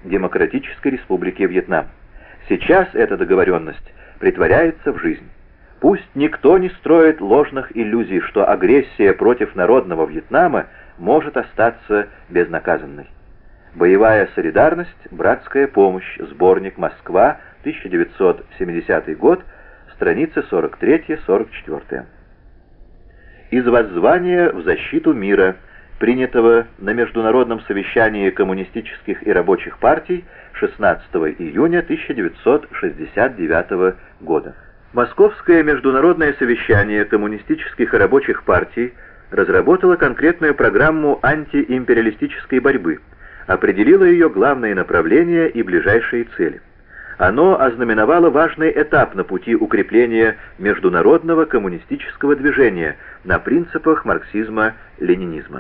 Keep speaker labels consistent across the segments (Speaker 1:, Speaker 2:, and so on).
Speaker 1: Демократической Республики Вьетнам. Сейчас эта договоренность притворяется в жизнь. Пусть никто не строит ложных иллюзий, что агрессия против народного Вьетнама может остаться безнаказанной. Боевая солидарность, братская помощь. Сборник. Москва, 1970 год, страницы 43-44. Из воззвания в защиту мира, принятого на Международном совещании коммунистических и рабочих партий 16 июня 1969 года. Московское международное совещание коммунистических и рабочих партий разработало конкретную программу антиимпериалистической борьбы, определило ее главные направления и ближайшие цели. Оно ознаменовало важный этап на пути укрепления международного коммунистического движения на принципах марксизма-ленинизма.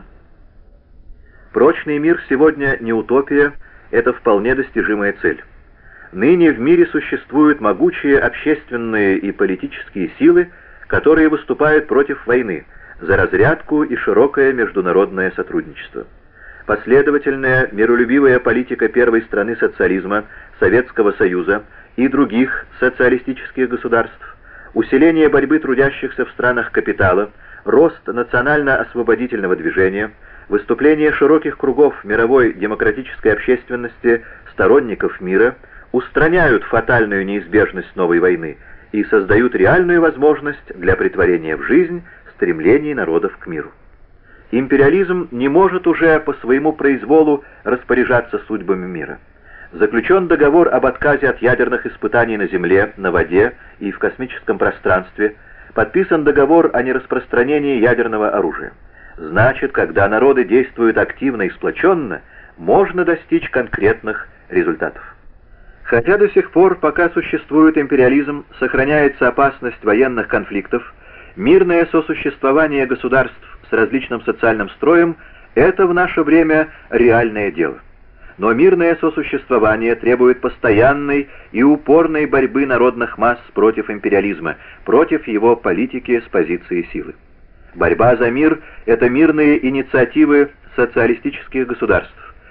Speaker 1: Прочный мир сегодня не утопия, это вполне достижимая цель. Ныне в мире существуют могучие общественные и политические силы, которые выступают против войны, за разрядку и широкое международное сотрудничество. Последовательная миролюбивая политика первой страны социализма, Советского Союза и других социалистических государств, усиление борьбы трудящихся в странах капитала, рост национально-освободительного движения, выступление широких кругов мировой демократической общественности, сторонников мира, устраняют фатальную неизбежность новой войны и создают реальную возможность для претворения в жизнь стремлений народов к миру. Империализм не может уже по своему произволу распоряжаться судьбами мира. Заключен договор об отказе от ядерных испытаний на Земле, на воде и в космическом пространстве, подписан договор о нераспространении ядерного оружия. Значит, когда народы действуют активно и сплоченно, можно достичь конкретных результатов. Хотя до сих пор, пока существует империализм, сохраняется опасность военных конфликтов, мирное сосуществование государств с различным социальным строем – это в наше время реальное дело. Но мирное сосуществование требует постоянной и упорной борьбы народных масс против империализма, против его политики с позиции силы. Борьба за мир – это мирные инициативы социалистических государств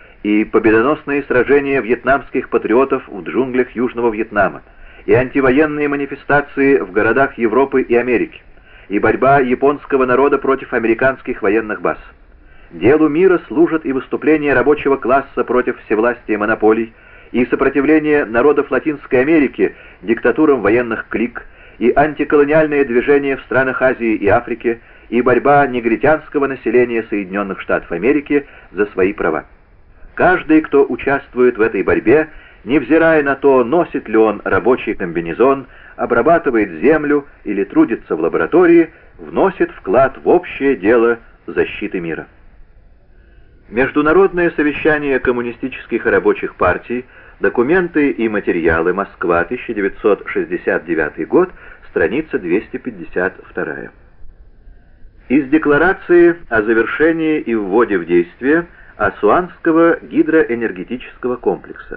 Speaker 1: и победоносные сражения вьетнамских патриотов в джунглях Южного Вьетнама, и антивоенные манифестации в городах Европы и Америки, и борьба японского народа против американских военных баз. Делу мира служат и выступления рабочего класса против всевластия монополий, и сопротивление народов Латинской Америки диктатурам военных клик, и антиколониальные движения в странах Азии и Африки, и борьба негритянского населения Соединенных Штатов Америки за свои права. Каждый, кто участвует в этой борьбе, невзирая на то, носит ли он рабочий комбинезон, обрабатывает землю или трудится в лаборатории, вносит вклад в общее дело защиты мира. Международное совещание коммунистических и рабочих партий, документы и материалы, Москва, 1969 год, страница 252. Из декларации о завершении и вводе в действие Асуанского гидроэнергетического комплекса.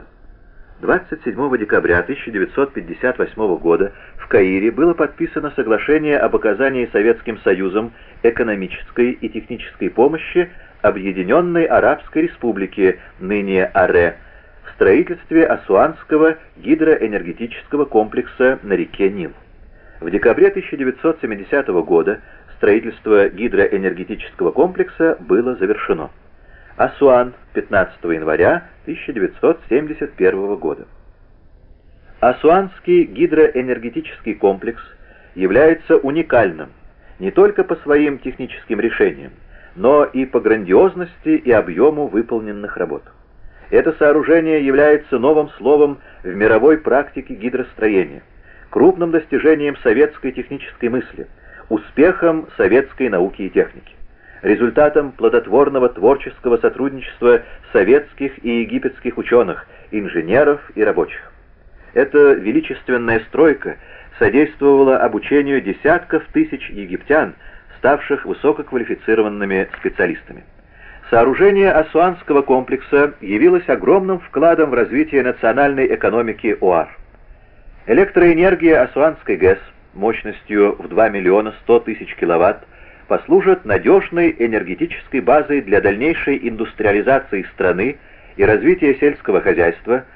Speaker 1: 27 декабря 1958 года в Каире было подписано соглашение об оказании Советским Союзом экономической и технической помощи Объединенной Арабской Республике, ныне АРЭ, в строительстве Асуанского гидроэнергетического комплекса на реке Нил. В декабре 1970 года строительство гидроэнергетического комплекса было завершено. Асуан, 15 января 1971 года. Асуанский гидроэнергетический комплекс является уникальным не только по своим техническим решениям, но и по грандиозности и объему выполненных работ. Это сооружение является новым словом в мировой практике гидростроения, крупным достижением советской технической мысли, успехом советской науки и техники, результатом плодотворного творческого сотрудничества советских и египетских ученых, инженеров и рабочих. Эта величественная стройка содействовала обучению десятков тысяч египтян, ставших высококвалифицированными специалистами. Сооружение Асуанского комплекса явилось огромным вкладом в развитие национальной экономики ОАР. Электроэнергия Асуанской ГЭС мощностью в 2 миллиона 100 тысяч киловатт послужит надежной энергетической базой для дальнейшей индустриализации страны и развитие сельского хозяйства